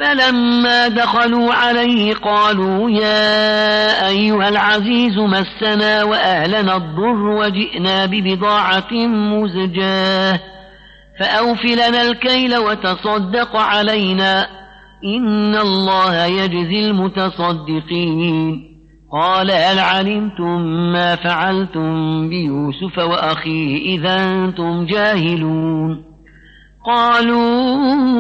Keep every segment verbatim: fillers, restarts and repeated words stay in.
فلما دخلوا عليه قالوا يا أيها العزيز مسنا وأهلنا الضر وجئنا ببضاعة مزجاة فأوف لنا الكيل وتصدق علينا إن الله يجزي المتصدقين. قال هل علمتم ما فعلتم بيوسف وأخيه إذا أنتم جاهلون؟ قالوا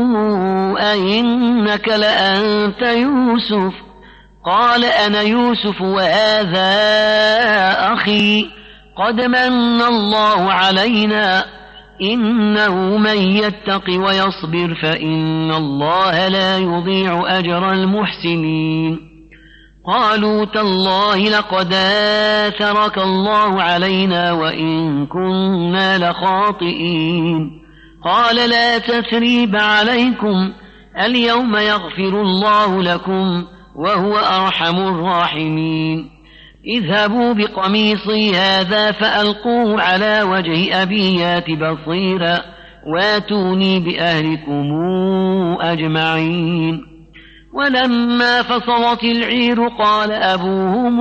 أئنك لأنت يوسف؟ قال أنا يوسف وهذا أخي قد من الله علينا إنه من يتق ويصبر فإن الله لا يضيع أجر المحسنين. قالوا تالله لقد آثرك الله علينا وإن كنا لخاطئين. قال لا تثريب عليكم اليوم يغفر الله لكم وهو أرحم الراحمين. اذهبوا بقميصي هذا فألقوه على وجه أبي يات بصيرا واتوني بأهلكم أجمعين. ولما فصلت العير قال أبوهم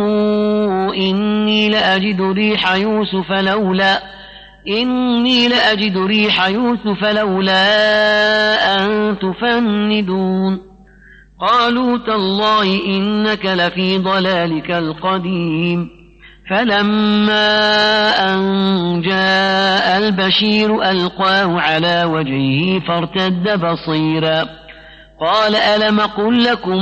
إني لأجد ريح يوسف لولا إني لأجد ريح يوسف لولا أن تفندون. قالوا تالله إنك لفي ضلالك القديم. فلما أن جاء البشير ألقاه على وجهه فارتد بصيرا قال ألم قل لكم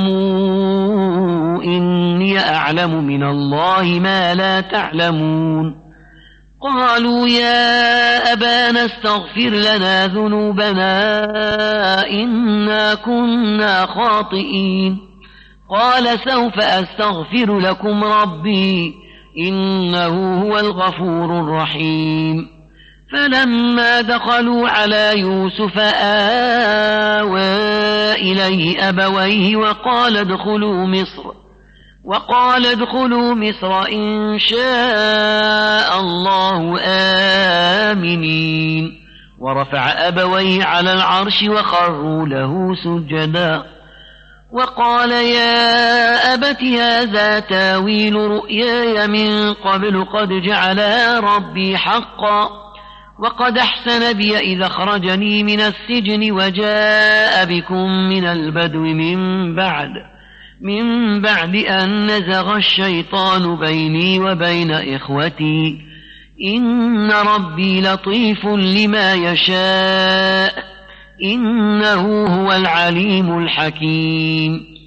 إني أعلم من الله ما لا تعلمون؟ قالوا يا أبانا استغفر لنا ذنوبنا إنا كنا خاطئين. قال سوف أستغفر لكم ربي إنه هو الغفور الرحيم. فلما دخلوا على يوسف آوى إليه أبويه وقال ادخلوا مصر وقال ادخلوا مصر إن شاء الله آمنين. ورفع أبويه على العرش وخروا له سجدا وقال يا أبت هذا تاويل رؤياي من قبل قد جعلها ربي حقا وقد أحسن بي إذا أخرجني من السجن وجاء بكم من البدو من بعد من بعد أن نزغ الشيطان بيني وبين إخوتي إن ربي لطيف لما يشاء إنه هو العليم الحكيم.